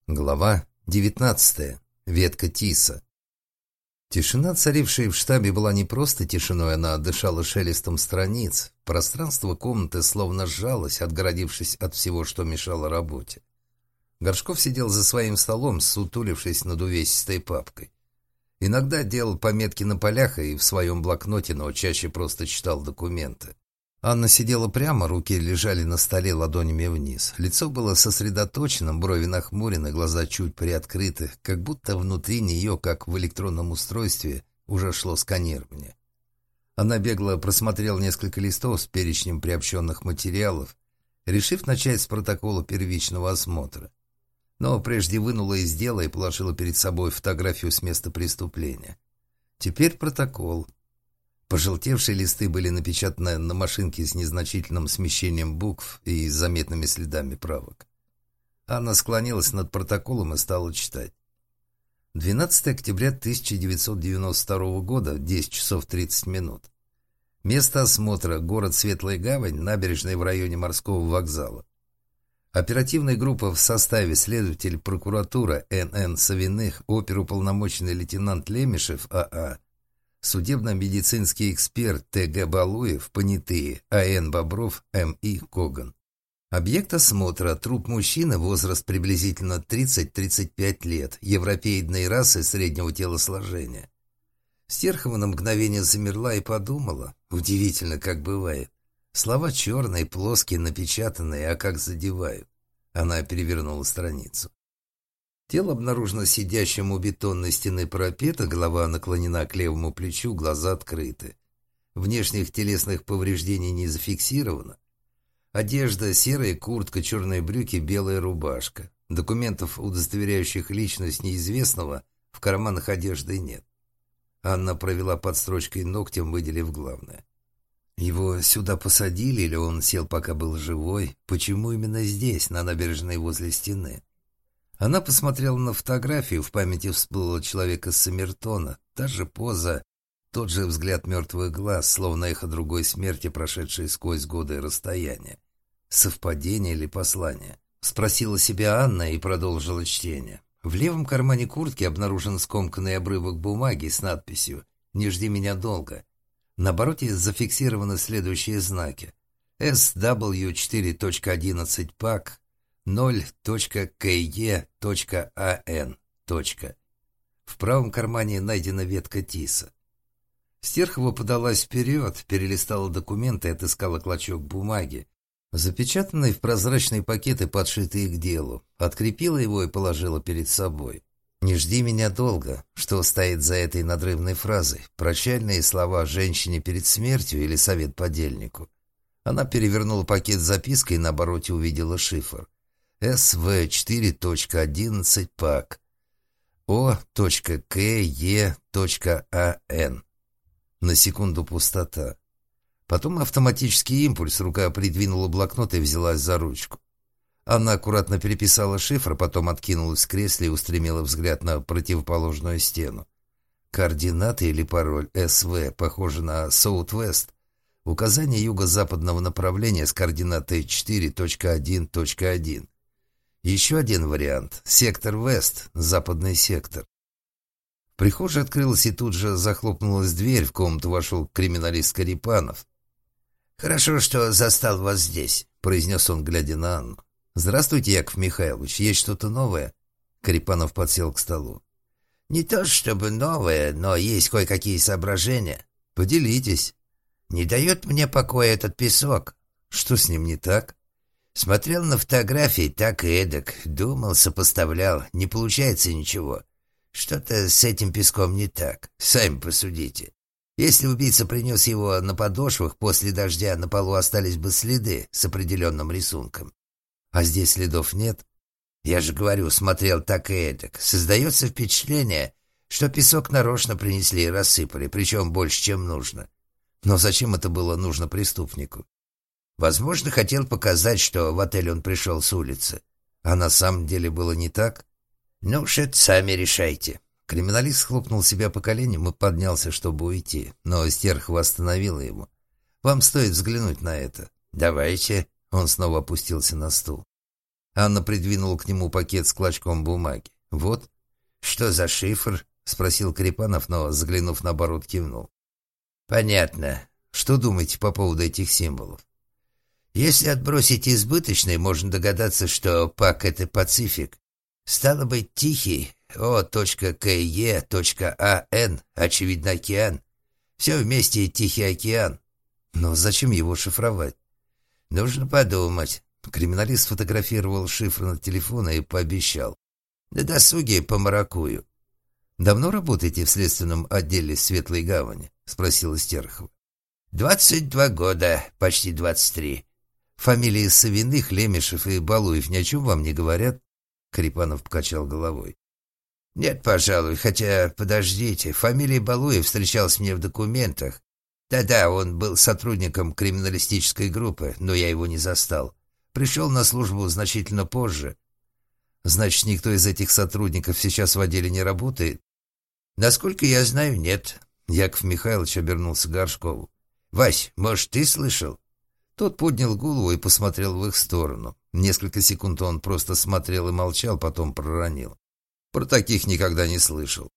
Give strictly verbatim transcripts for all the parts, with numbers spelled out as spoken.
Глава девятнадцатая. Ветка тиса. Тишина, царившая в штабе, была не просто тишиной, она дышала шелестом страниц. Пространство комнаты словно сжалось, отгородившись от всего, что мешало работе. Горшков сидел за своим столом, сутулившись над увесистой папкой. Иногда делал пометки на полях и в своем блокноте, но чаще просто читал документы. Анна сидела прямо, руки лежали на столе ладонями вниз. Лицо было сосредоточенным, брови нахмурены, глаза чуть приоткрыты, как будто внутри нее, как в электронном устройстве, уже шло сканирование. Она бегло просмотрела несколько листов с перечнем приобщенных материалов, решив начать с протокола первичного осмотра. Но прежде вынула из дела и положила перед собой фотографию с места преступления. Теперь протокол. Пожелтевшие листы были напечатаны на машинке с незначительным смещением букв и с заметными следами правок. Анна склонилась над протоколом и стала читать. двенадцатое октября тысяча девятьсот девяносто второго года, десять часов тридцать минут. Место осмотра – город Светлая Гавань, набережная в районе морского вокзала. Оперативная группа в составе следователь прокуратура Н Н Савиных, оперуполномоченный лейтенант Лемешев А А, судебно-медицинский эксперт Т Г Балуев, понятые А Н Бобров, М И Коган. Объект осмотра – труп мужчины, возраст приблизительно тридцать-тридцать пять лет, европеидной расы среднего телосложения. Стерхова на мгновение замерла и подумала, удивительно, как бывает. Слова черные, плоские, напечатанные, а как задевают. Она перевернула страницу. Тело обнаружено сидящим у бетонной стены парапета, голова наклонена к левому плечу, глаза открыты. Внешних телесных повреждений не зафиксировано. Одежда: серая куртка, черные брюки, белая рубашка. Документов, удостоверяющих личность неизвестного, в карманах одежды нет. Анна провела под строчкой ногтем, выделив главное. Его сюда посадили или он сел, пока был живой? Почему именно здесь, на набережной возле стены? Она посмотрела на фотографию, в памяти всплыло человека с Саммертона. Та же поза, тот же взгляд мертвых глаз, словно эхо другой смерти, прошедшей сквозь годы и расстояние. Совпадение или послание? Спросила себя Анна и продолжила чтение. В левом кармане куртки обнаружен скомканный обрывок бумаги с надписью «Не жди меня долго». На обороте зафиксированы следующие знаки. эс дабл ю четыре точка одиннадцать пак ноль точка кей и точка а эн. В правом кармане найдена ветка тиса. Стерхова подалась вперед, перелистала документы и отыскала клочок бумаги, запечатанный в прозрачные пакеты, подшитые к делу, открепила его и положила перед собой. «Не жди меня долго», что стоит за этой надрывной фразой? Прощальные слова женщине перед смертью или совет подельнику? Она перевернула пакет с запиской и на обороте увидела шифр. эс вэ четыре точка одиннадцать пак о точка кей и точка а эн. На секунду пустота. Потом автоматический импульс, рука придвинула блокнот и взялась за ручку. Она аккуратно переписала шифр, потом откинулась в кресле и устремила взгляд на противоположную стену. Координаты или пароль эс вэ похоже на Southwest. Указание юго-западного направления с координатой четыре точка один точка один. Еще один вариант. Сектор Вест, западный сектор. В прихожей открылась и тут же захлопнулась дверь. В комнату вошел криминалист Карипанов. «Хорошо, что застал вас здесь», — произнес он, глядя на Анну. «Здравствуйте, Яков Михайлович. Есть что-то новое?» Карипанов подсел к столу. «Не то чтобы новое, но есть кое-какие соображения». «Поделитесь». «Не дает мне покоя этот песок». «Что с ним не так?» «Смотрел на фотографии так и эдак. Думал, сопоставлял. Не получается ничего. Что-то с этим песком не так. Сами посудите. Если убийца принес его на подошвах, после дождя на полу остались бы следы с определенным рисунком. А здесь следов нет? Я же говорю, смотрел так и эдак. Создается впечатление, что песок нарочно принесли и рассыпали, причем больше, чем нужно. Но зачем это было нужно преступнику? Возможно, хотел показать, что в отель он пришел с улицы. А на самом деле было не так? Ну уж это сами решайте». Криминалист хлопнул себя по коленям и поднялся, чтобы уйти, но Стерхова остановила его. «Вам стоит взглянуть на это». «Давайте». Он снова опустился на стул. Анна придвинула к нему пакет с клочком бумаги. «Вот». «Что за шифр?» — спросил Корепанов, но, заглянув на оборот, кивнул. «Понятно. Что думаете по поводу этих символов?» «Если отбросить избыточные, можно догадаться, что ПАК — это Пацифик. Стало быть, Тихий, О.КЕ.АН, очевидно, океан. Все вместе Тихий океан. Но зачем его шифровать?» «Нужно подумать». Криминалист фотографировал шифр на телефон и пообещал. «На досуге помаракую». «Давно работаете в следственном отделе Светлой Гавани?» — спросила Стерхова. «Двадцать два года, почти двадцать три». «Фамилии Савиных, Лемешев и Балуев ни о чем вам не говорят?» Корепанов покачал головой. «Нет, пожалуй, хотя, подождите, фамилия Балуев встречалась мне в документах. Да-да, он был сотрудником криминалистической группы, но я его не застал. Пришел на службу значительно позже». «Значит, никто из этих сотрудников сейчас в отделе не работает?» «Насколько я знаю, нет». Яков Михайлович обернулся к Горшкову. «Вась, может, ты слышал?» Тот поднял голову и посмотрел в их сторону. Несколько секунд он просто смотрел и молчал, потом проронил. «Про таких никогда не слышал».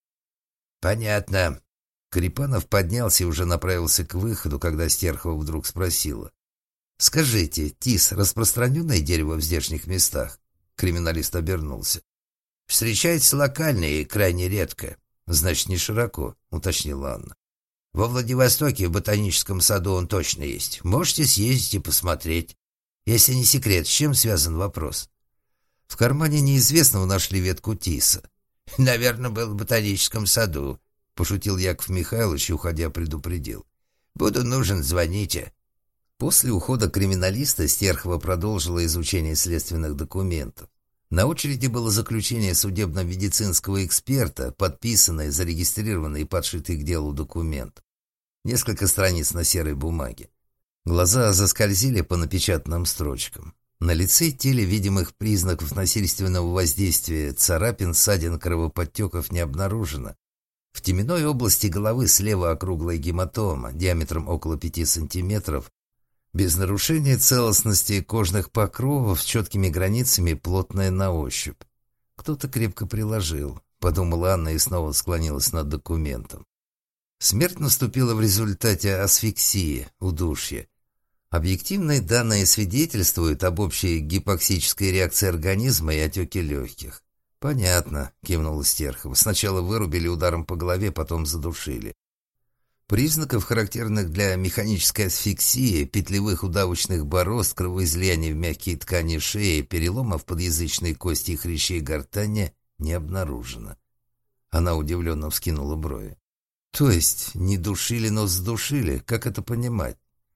«Понятно». Корепанов поднялся и уже направился к выходу, когда Стерхова вдруг спросила. «Скажите, тис — распространенное дерево в здешних местах?» Криминалист обернулся. «Встречается локально и крайне редко». «Значит, не широко», — уточнила Анна. «Во Владивостоке в ботаническом саду он точно есть. Можете съездить и посмотреть. Если не секрет, с чем связан вопрос?» «В кармане неизвестного нашли ветку тиса». «Наверное, был в ботаническом саду», — пошутил Яков Михайлович и, уходя, предупредил. «Буду нужен, звоните». После ухода криминалиста Стерхова продолжила изучение следственных документов. На очереди было заключение судебно-медицинского эксперта, подписанное, зарегистрированное и подшитый к делу документ. Несколько страниц на серой бумаге. Глаза заскользили по напечатанным строчкам. На лице и теле видимых признаков насильственного воздействия, царапин, ссадин, кровоподтеков не обнаружено. В теменной области головы слева округлая гематома диаметром около пяти сантиметров, без нарушения целостности кожных покровов с четкими границами, плотная на ощупь. «Кто-то крепко приложил», — подумала Анна и снова склонилась над документом. Смерть наступила в результате асфиксии, удушья. Объективные данные свидетельствуют об общей гипоксической реакции организма и отеке легких. «Понятно», — кивнула Стерхова. «Сначала вырубили ударом по голове, потом задушили. Признаков, характерных для механической асфиксии, петлевых удавочных борозд, кровоизлияний в мягкие ткани шеи, переломов подъязычной кости и хрящей гортани не обнаружено». Она удивленно вскинула брови. «То есть не душили, но задушили? Как это понимать?»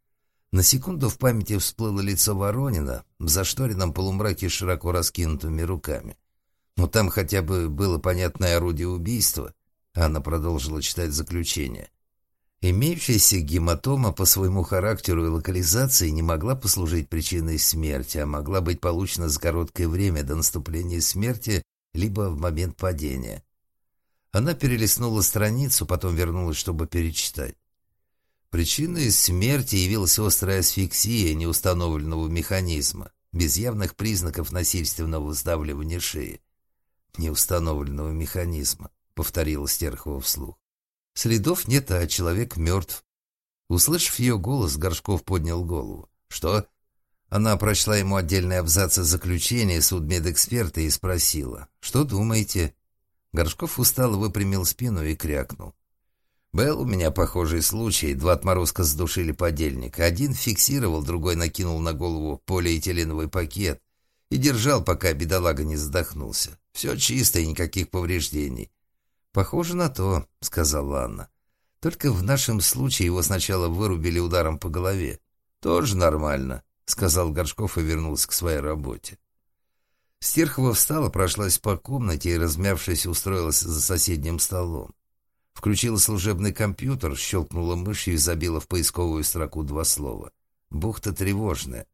На секунду в памяти всплыло лицо Воронина в зашторенном полумраке с широко раскинутыми руками. Но там хотя бы было понятное орудие убийства. Анна продолжила читать заключение. Имеющаяся гематома по своему характеру и локализации не могла послужить причиной смерти, а могла быть получена за короткое время до наступления смерти либо в момент падения. Она перелистнула страницу, потом вернулась, чтобы перечитать. Причиной смерти явилась острая асфиксия неустановленного механизма, без явных признаков насильственного сдавливания шеи. «Неустановленного механизма», — повторила Стерхова вслух. «Следов нет, а человек мертв». Услышав ее голос, Горшков поднял голову. «Что?» Она прочла ему отдельные абзацы заключения судмедэксперта и спросила. «Что думаете?» Горшков устало выпрямил спину и крякнул. «Был у меня похожий случай. Два отморозка задушили подельника. Один фиксировал, другой накинул на голову полиэтиленовый пакет и держал, пока бедолага не задохнулся. Все чисто и никаких повреждений». «Похоже на то», — сказала Анна. «Только в нашем случае его сначала вырубили ударом по голове». «Тоже нормально», — сказал Горшков и вернулся к своей работе. Стерхова встала, прошлась по комнате и, размявшись, устроилась за соседним столом. Включила служебный компьютер, щелкнула мышью и забила в поисковую строку два слова. «Бухта тревожная».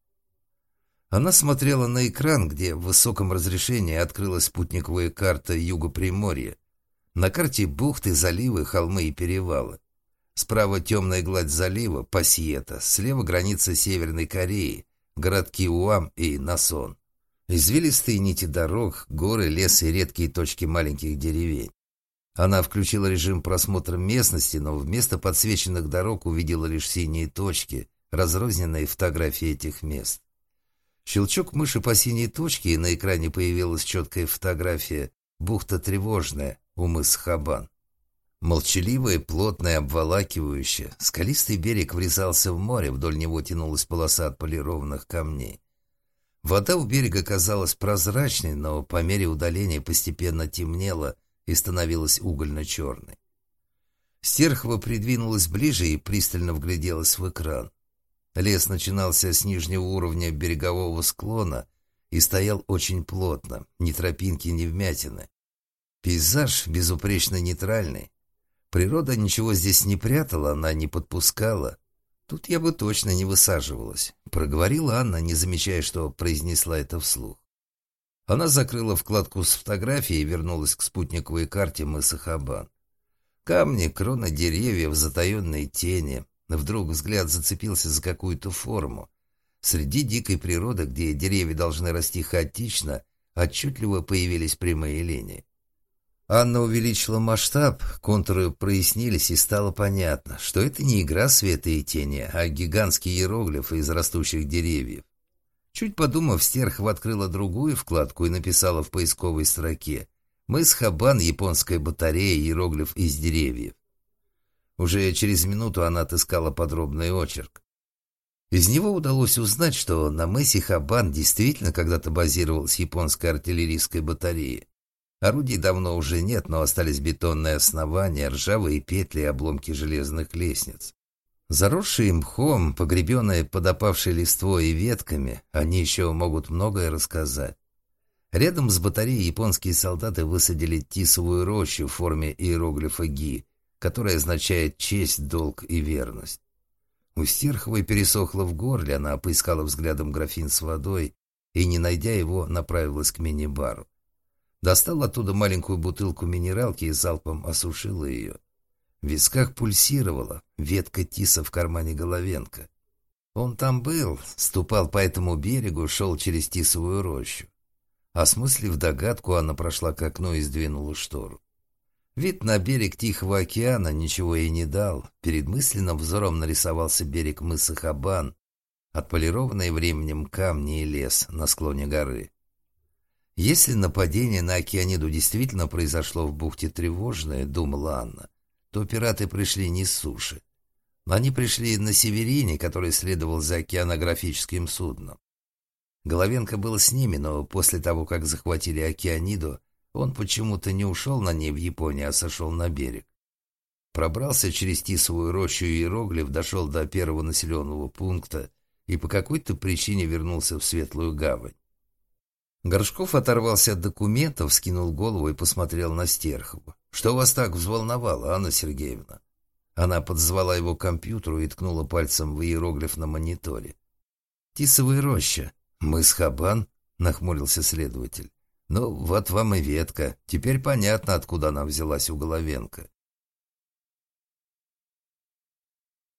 Она смотрела на экран, где в высоком разрешении открылась спутниковая карта Юго-Приморья. На карте бухты, заливы, холмы и перевалы. Справа темная гладь залива, Пасьета, слева граница Северной Кореи, городки Уам и Насон. Извилистые нити дорог, горы, лес и редкие точки маленьких деревень. Она включила режим просмотра местности, но вместо подсвеченных дорог увидела лишь синие точки, разрозненные фотографии этих мест. Щелчок мыши по синей точке, и на экране появилась четкая фотография «Бухта тревожная» у мыса Хабан. Молчаливая, плотная, обволакивающая, скалистый берег врезался в море, вдоль него тянулась полоса отполированных камней. Вода у берега казалась прозрачной, но по мере удаления постепенно темнела и становилась угольно-черной. Стерхова придвинулась ближе и пристально вгляделась в экран. Лес начинался с нижнего уровня берегового склона и стоял очень плотно, ни тропинки, ни вмятины. Пейзаж безупречно нейтральный. Природа ничего здесь не прятала, она не подпускала. Тут я бы точно не высаживалась, проговорила Анна, не замечая, что произнесла это вслух. Она закрыла вкладку с фотографией и вернулась к спутниковой карте мыса Хабан. Камни, кроны деревьев, затаенные тени. Вдруг взгляд зацепился за какую-то форму. Среди дикой природы, где деревья должны расти хаотично, отчетливо появились прямые линии. Анна увеличила масштаб, контуры прояснились, и стало понятно, что это не игра света и тени, а гигантские иероглифы из растущих деревьев. Чуть подумав, Стерхова открыла другую вкладку и написала в поисковой строке «Мыс Хабан, японская батарея, иероглиф из деревьев». Уже через минуту она отыскала подробный очерк. Из него удалось узнать, что на мысе Хабан действительно когда-то базировалась японская артиллерийская батарея. Орудий давно уже нет, но остались бетонные основания, ржавые петли и обломки железных лестниц. Заросшие мхом, погребенные под опавшей листвой и ветками, они еще могут многое рассказать. Рядом с батареей японские солдаты высадили тисовую рощу в форме иероглифа «Ги», которая означает честь, долг и верность. У Стерховой пересохло в горле, она поискала взглядом графин с водой и, не найдя его, направилась к мини-бару. Достала оттуда маленькую бутылку минералки и залпом осушила ее. В висках пульсировала ветка тиса в кармане Головенко. Он там был, ступал по этому берегу, шел через тисовую рощу. Осмыслив догадку, она прошла к окну и сдвинула штору. Вид на берег Тихого океана ничего ей не дал. Перед мысленным взором нарисовался берег мыса Хабан, отполированные временем камни и лес на склоне горы. Если нападение на Океаниду действительно произошло в бухте Тревожная, думала Анна, то пираты пришли не с суши. Они пришли на Северине, который следовал за океанографическим судном. Головенко был с ними, но после того, как захватили Океаниду, он почему-то не ушел на ней в Японию, а сошел на берег. Пробрался через тисовую рощу иероглиф, дошел до первого населенного пункта и по какой-то причине вернулся в Светлую Гавань. Горшков оторвался от документов, скинул голову и посмотрел на Стерхову. «Что вас так взволновало, Анна Сергеевна?» Она подзвала его к компьютеру и ткнула пальцем в иероглиф на мониторе. «Тисовая роща. Мыс Хабан?» — нахмурился следователь. «Ну, вот вам и ветка. Теперь понятно, откуда она взялась у Головенко.